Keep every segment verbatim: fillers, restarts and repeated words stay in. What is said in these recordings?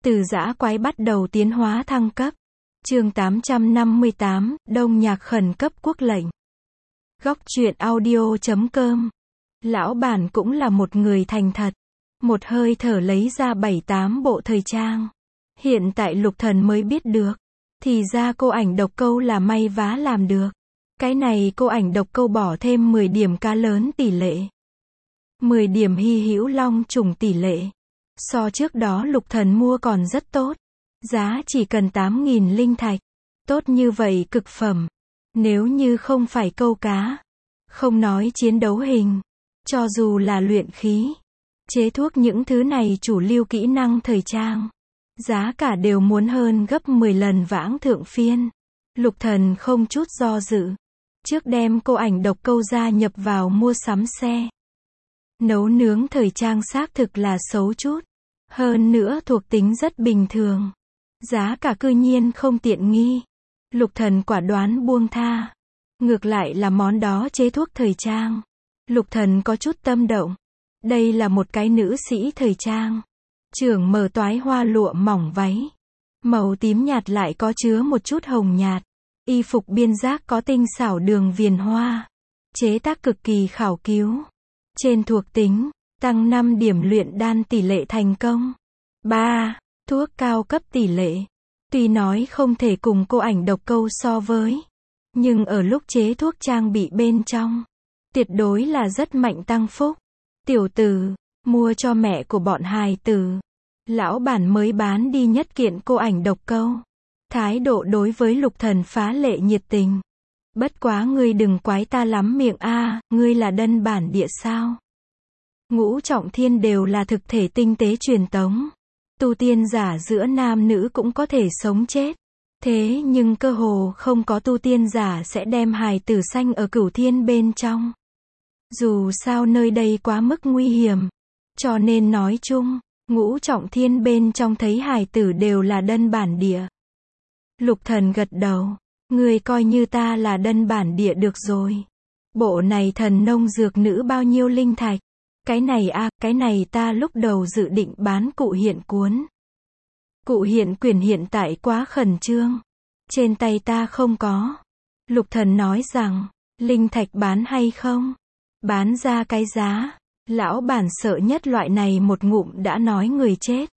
Từ dã quái bắt đầu tiến hóa thăng cấp. Chương tám trăm năm mươi tám, Đông Nhạc khẩn cấp quốc lệnh. Góc truyện audio chấm com. Lão bản cũng là một người thành thật. Một hơi thở lấy ra bảy tám bộ thời trang. Hiện tại Lục Thần mới biết được. Thì ra cô ảnh độc câu là may vá làm được. Cái này cô ảnh độc câu bỏ thêm mười điểm cá lớn tỷ lệ. mười điểm hy hữu long trùng tỷ lệ. So trước đó Lục Thần mua còn rất tốt. Giá chỉ cần tám nghìn linh thạch. Tốt như vậy cực phẩm. Nếu như không phải câu cá. Không nói chiến đấu hình. Cho dù là luyện khí. Chế thuốc những thứ này chủ lưu kỹ năng thời trang. Giá cả đều muốn hơn gấp mười lần vãng thượng phiên. Lục Thần không chút do dự. Trước đem cô ảnh độc câu gia nhập vào mua sắm xe. Nấu nướng thời trang xác thực là xấu chút. Hơn nữa thuộc tính rất bình thường. Giá cả cư nhiên không tiện nghi. Lục Thần quả đoán buông tha. Ngược lại là món đó chế thuốc thời trang. Lục Thần có chút tâm động. Đây là một cái nữ sĩ thời trang. Trưởng mở toái hoa lụa mỏng váy. Màu tím nhạt lại có chứa một chút hồng nhạt. Y phục biên giác có tinh xảo đường viền hoa. Chế tác cực kỳ khảo cứu. Trên thuộc tính, tăng năm điểm luyện đan tỷ lệ thành công. ba. Thuốc cao cấp tỷ lệ. Tuy nói không thể cùng cô ảnh độc câu so với. Nhưng ở lúc chế thuốc trang bị bên trong. Tuyệt đối là rất mạnh tăng phúc. Tiểu tử, mua cho mẹ của bọn hài tử. Lão bản mới bán đi nhất kiện cô ảnh độc câu. Thái độ đối với Lục Thần phá lệ nhiệt tình. Bất quá ngươi đừng quái ta lắm miệng a, à, ngươi là dân bản địa sao? Ngũ trọng thiên đều là thực thể tinh tế truyền tống. Tu tiên giả giữa nam nữ cũng có thể sống chết. Thế nhưng cơ hồ không có tu tiên giả sẽ đem hài tử sanh ở cửu thiên bên trong. Dù sao nơi đây quá mức nguy hiểm. Cho nên nói chung, ngũ trọng thiên bên trong thấy hài tử đều là dân bản địa. Lục Thần gật đầu. Ngươi coi như ta là dân bản địa được rồi. Bộ này thần nông dược nữ bao nhiêu linh thạch? Cái này a, à, cái này ta lúc đầu dự định bán cụ hiện cuốn. Cụ hiện quyền hiện tại quá khẩn trương. Trên tay ta không có. Lục Thần nói rằng, linh thạch bán hay không? Bán ra cái giá. Lão bản sợ nhất loại này một ngụm đã nói người chết.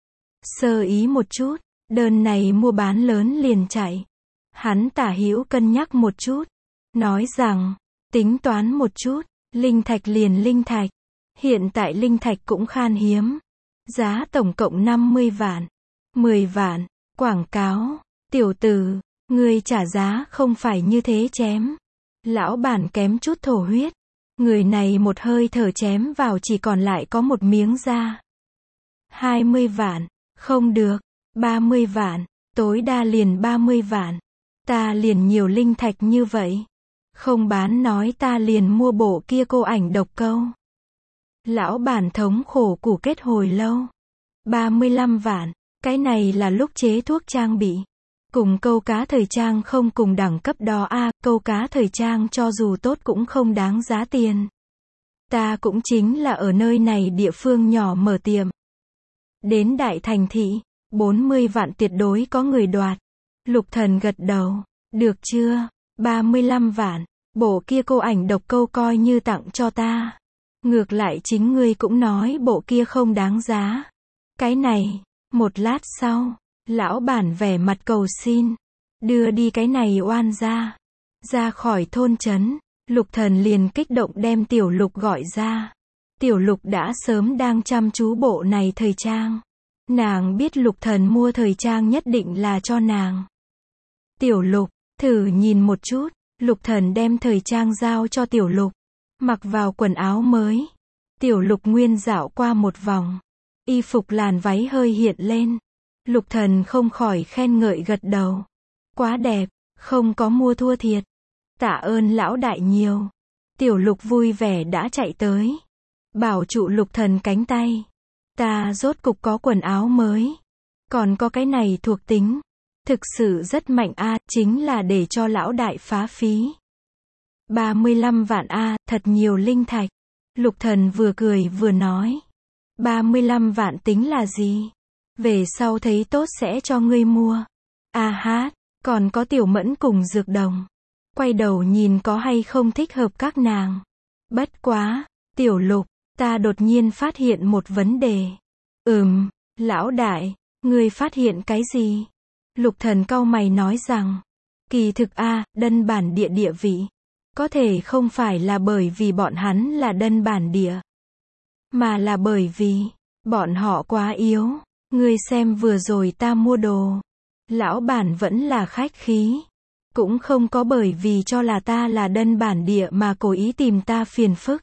Sơ ý một chút, đơn này mua bán lớn liền chạy. Hắn tả hữu cân nhắc một chút. Nói rằng, tính toán một chút, linh thạch liền linh thạch. Hiện tại linh thạch cũng khan hiếm. Giá tổng cộng năm mươi vạn. mười vạn. Quảng cáo. Tiểu tử, ngươi trả giá không phải như thế chém. Lão bản kém chút thổ huyết. Người này một hơi thở chém vào chỉ còn lại có một miếng da. hai mươi vạn. Không được. ba mươi vạn. Tối đa liền ba mươi vạn. Ta liền nhiều linh thạch như vậy. Không bán nói ta liền mua bộ kia cô ảnh độc câu. Lão bản thống khổ củ kết hồi lâu. ba mươi lăm vạn. Cái này là lúc chế thuốc trang bị. Cùng câu cá thời trang không cùng đẳng cấp đó a, à, câu cá thời trang cho dù tốt cũng không đáng giá tiền. Ta cũng chính là ở nơi này địa phương nhỏ mở tiệm. Đến đại thành thị, bốn mươi vạn tuyệt đối có người đoạt. Lục Thần gật đầu. Được chưa? ba mươi lăm vạn. Bộ kia cô ảnh độc câu coi như tặng cho ta. Ngược lại chính ngươi cũng nói bộ kia không đáng giá. Cái này, một lát sau, lão bản vẻ mặt cầu xin. Đưa đi cái này oan ra. Ra khỏi thôn trấn, Lục Thần liền kích động đem Tiểu Lục gọi ra. Tiểu Lục đã sớm đang chăm chú bộ này thời trang. Nàng biết Lục Thần mua thời trang nhất định là cho nàng. Tiểu Lục, thử nhìn một chút. Lục Thần đem thời trang giao cho Tiểu Lục. Mặc vào quần áo mới. Tiểu Lục nguyên dạo qua một vòng. Y phục làn váy hơi hiện lên. Lục Thần không khỏi khen ngợi gật đầu. Quá đẹp, không có mua thua thiệt. Tạ ơn lão đại nhiều. Tiểu Lục vui vẻ đã chạy tới. Bảo trụ Lục Thần cánh tay. Ta rốt cục có quần áo mới. Còn có cái này thuộc tính. Thực sự rất mạnh a, à, chính là để cho lão đại phá phí. ba mươi lăm vạn a, à, thật nhiều linh thạch. Lục Thần vừa cười vừa nói. ba mươi lăm vạn tính là gì? Về sau thấy tốt sẽ cho ngươi mua. A hát, còn có Tiểu Mẫn cùng Dược Đồng. Quay đầu nhìn có hay không thích hợp các nàng. Bất quá, Tiểu Lục, ta đột nhiên phát hiện một vấn đề. Ừm, lão đại, ngươi phát hiện cái gì? Lục Thần cau mày nói rằng, kỳ thực a, Đân bản địa địa vị, có thể không phải là bởi vì bọn hắn là Đân bản địa, mà là bởi vì, bọn họ quá yếu. Ngươi xem vừa rồi ta mua đồ, lão bản vẫn là khách khí. Cũng không có bởi vì cho là ta là Đân bản địa mà cố ý tìm ta phiền phức.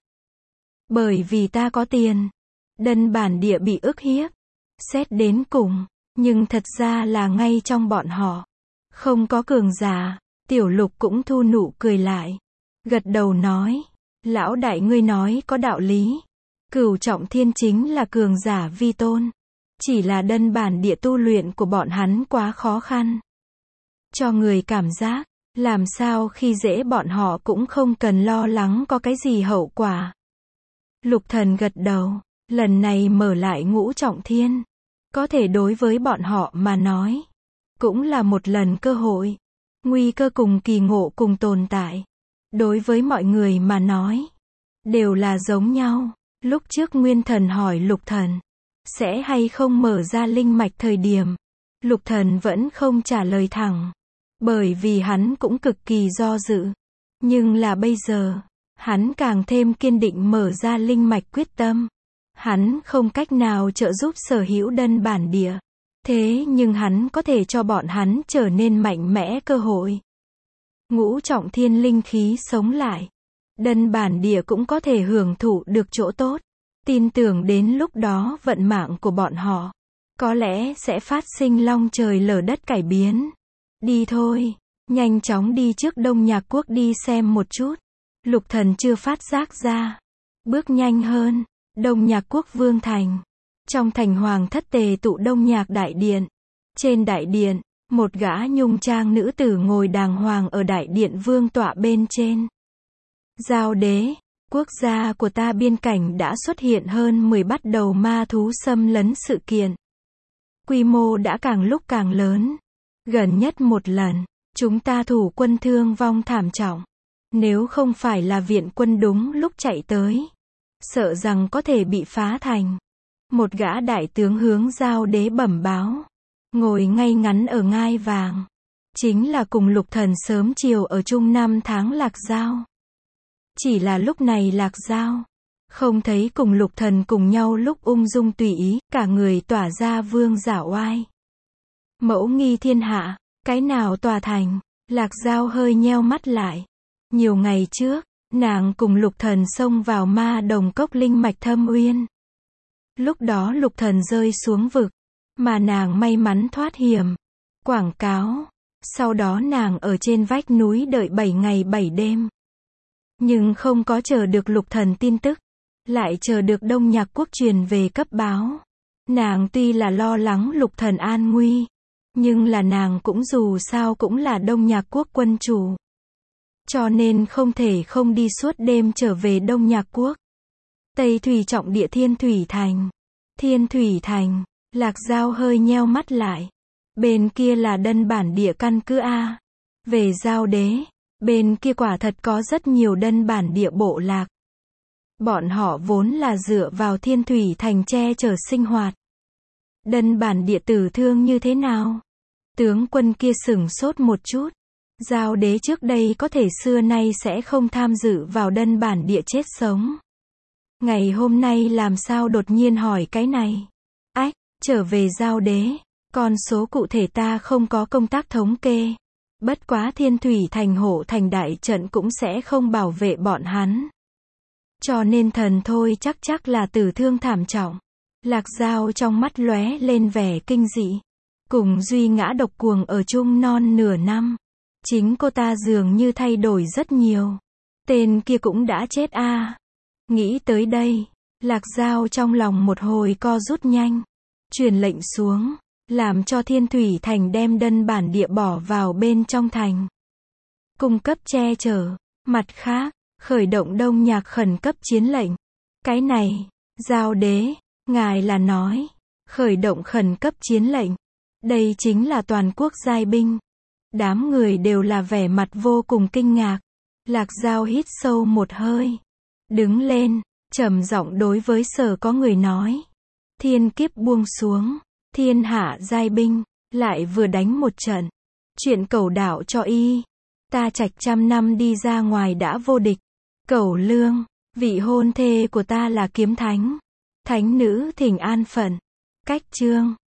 Bởi vì ta có tiền. Đân bản địa bị ức hiếp. Xét đến cùng, nhưng thật ra là ngay trong bọn họ. Không có cường giả. Tiểu Lục cũng thu nụ cười lại. Gật đầu nói, lão đại ngươi nói có đạo lý. Cửu trọng thiên chính là cường giả vi tôn. Chỉ là Đân bản địa tu luyện của bọn hắn quá khó khăn. Cho người cảm giác, làm sao khi dễ bọn họ cũng không cần lo lắng có cái gì hậu quả. Lục Thần gật đầu, lần này mở lại ngũ trọng thiên. Có thể đối với bọn họ mà nói, cũng là một lần cơ hội. Nguy cơ cùng kỳ ngộ cùng tồn tại. Đối với mọi người mà nói, đều là giống nhau. Lúc trước Nguyên Thần hỏi Lục Thần, sẽ hay không mở ra linh mạch thời điểm. Lục Thần vẫn không trả lời thẳng. Bởi vì hắn cũng cực kỳ do dự. Nhưng là bây giờ, hắn càng thêm kiên định mở ra linh mạch quyết tâm. Hắn không cách nào trợ giúp sở hữu Đân bản địa. Thế nhưng hắn có thể cho bọn hắn trở nên mạnh mẽ cơ hội. Ngũ trọng thiên linh khí sống lại. Đân bản địa cũng có thể hưởng thụ được chỗ tốt. Tin tưởng đến lúc đó vận mạng của bọn họ, có lẽ sẽ phát sinh long trời lở đất cải biến. Đi thôi, nhanh chóng đi trước Đông Nhạc Quốc đi xem một chút. Lục Thần chưa phát giác ra. Bước nhanh hơn, Đông Nhạc Quốc Vương Thành. Trong thành hoàng thất tề tụ Đông Nhạc Đại Điện. Trên đại điện, một gã nhung trang nữ tử ngồi đàng hoàng ở đại điện vương tọa bên trên. Giao đế, quốc gia của ta biên cảnh đã xuất hiện hơn mười bắt đầu ma thú xâm lấn sự kiện. Quy mô đã càng lúc càng lớn. Gần nhất một lần, chúng ta thủ quân thương vong thảm trọng. Nếu không phải là viện quân đúng lúc chạy tới, sợ rằng có thể bị phá thành. Một gã đại tướng hướng Giao đế bẩm báo. Ngồi ngay ngắn ở ngai vàng. Chính là cùng Lục Thần sớm chiều ở chung năm tháng Lạc Giao. Chỉ là lúc này Lạc Giao không thấy cùng Lục Thần cùng nhau lúc ung dung tùy ý, cả người tỏa ra vương giả oai. Mẫu nghi thiên hạ, cái nào tòa thành? Lạc Giao hơi nheo mắt lại. Nhiều ngày trước, nàng cùng Lục Thần xông vào ma đồng cốc linh mạch thâm uyên. Lúc đó Lục Thần rơi xuống vực, mà nàng may mắn thoát hiểm. Quảng cáo. Sau đó nàng ở trên vách núi đợi bảy ngày bảy đêm. Nhưng không có chờ được Lục Thần tin tức, lại chờ được Đông Nhạc Quốc truyền về cấp báo. Nàng tuy là lo lắng Lục Thần an nguy, nhưng là nàng cũng dù sao cũng là Đông Nhạc Quốc quân chủ. Cho nên không thể không đi suốt đêm trở về Đông Nhạc Quốc. Tây Thủy trọng địa Thiên Thủy Thành. Thiên Thủy Thành, Lạc Giao hơi nheo mắt lại. Bên kia là Đân bản địa căn cứ A. Về Giao đế, bên kia quả thật có rất nhiều Đân bản địa bộ lạc. Bọn họ vốn là dựa vào Thiên Thủy Thành che chở sinh hoạt. Đân bản địa tử thương như thế nào? Tướng quân kia sửng sốt một chút. Giao đế trước đây có thể xưa nay sẽ không tham dự vào Đân bản địa chết sống. Ngày hôm nay làm sao đột nhiên hỏi cái này? Ách, trở về Giao đế. Con số cụ thể ta không có công tác thống kê. Bất quá Thiên Thủy Thành hộ thành đại trận cũng sẽ không bảo vệ bọn hắn. Cho nên thần thôi chắc chắc là tử thương thảm trọng. Lạc Giao trong mắt lóe lên vẻ kinh dị. Cùng Duy Ngã độc cuồng ở chung non nửa năm. Chính cô ta dường như thay đổi rất nhiều. Tên kia cũng đã chết a. À. Nghĩ tới đây, Lạc Giao trong lòng một hồi co rút nhanh. Truyền lệnh xuống, làm cho Thiên Thủy Thành đem Đân bản địa bỏ vào bên trong thành. Cung cấp che chở. Mặt khác, khởi động Đông Nhạc khẩn cấp chiến lệnh. Cái này, Giao đế, ngài là nói, Khởi động khẩn cấp chiến lệnh. Đây chính là toàn quốc giai binh. Đám người đều là vẻ mặt vô cùng kinh ngạc. Lạc Dao hít sâu một hơi. Đứng lên, trầm giọng đối với Sở có người nói. Thiên kiếp buông xuống. Thiên hạ giai binh. Lại vừa đánh một trận. Chuyện Cẩu đạo cho y. Ta Trạch trăm năm đi ra ngoài đã vô địch. Cẩu Lương, vị hôn thê của ta là kiếm thánh. Thánh nữ thỉnh an phận. Cách chương.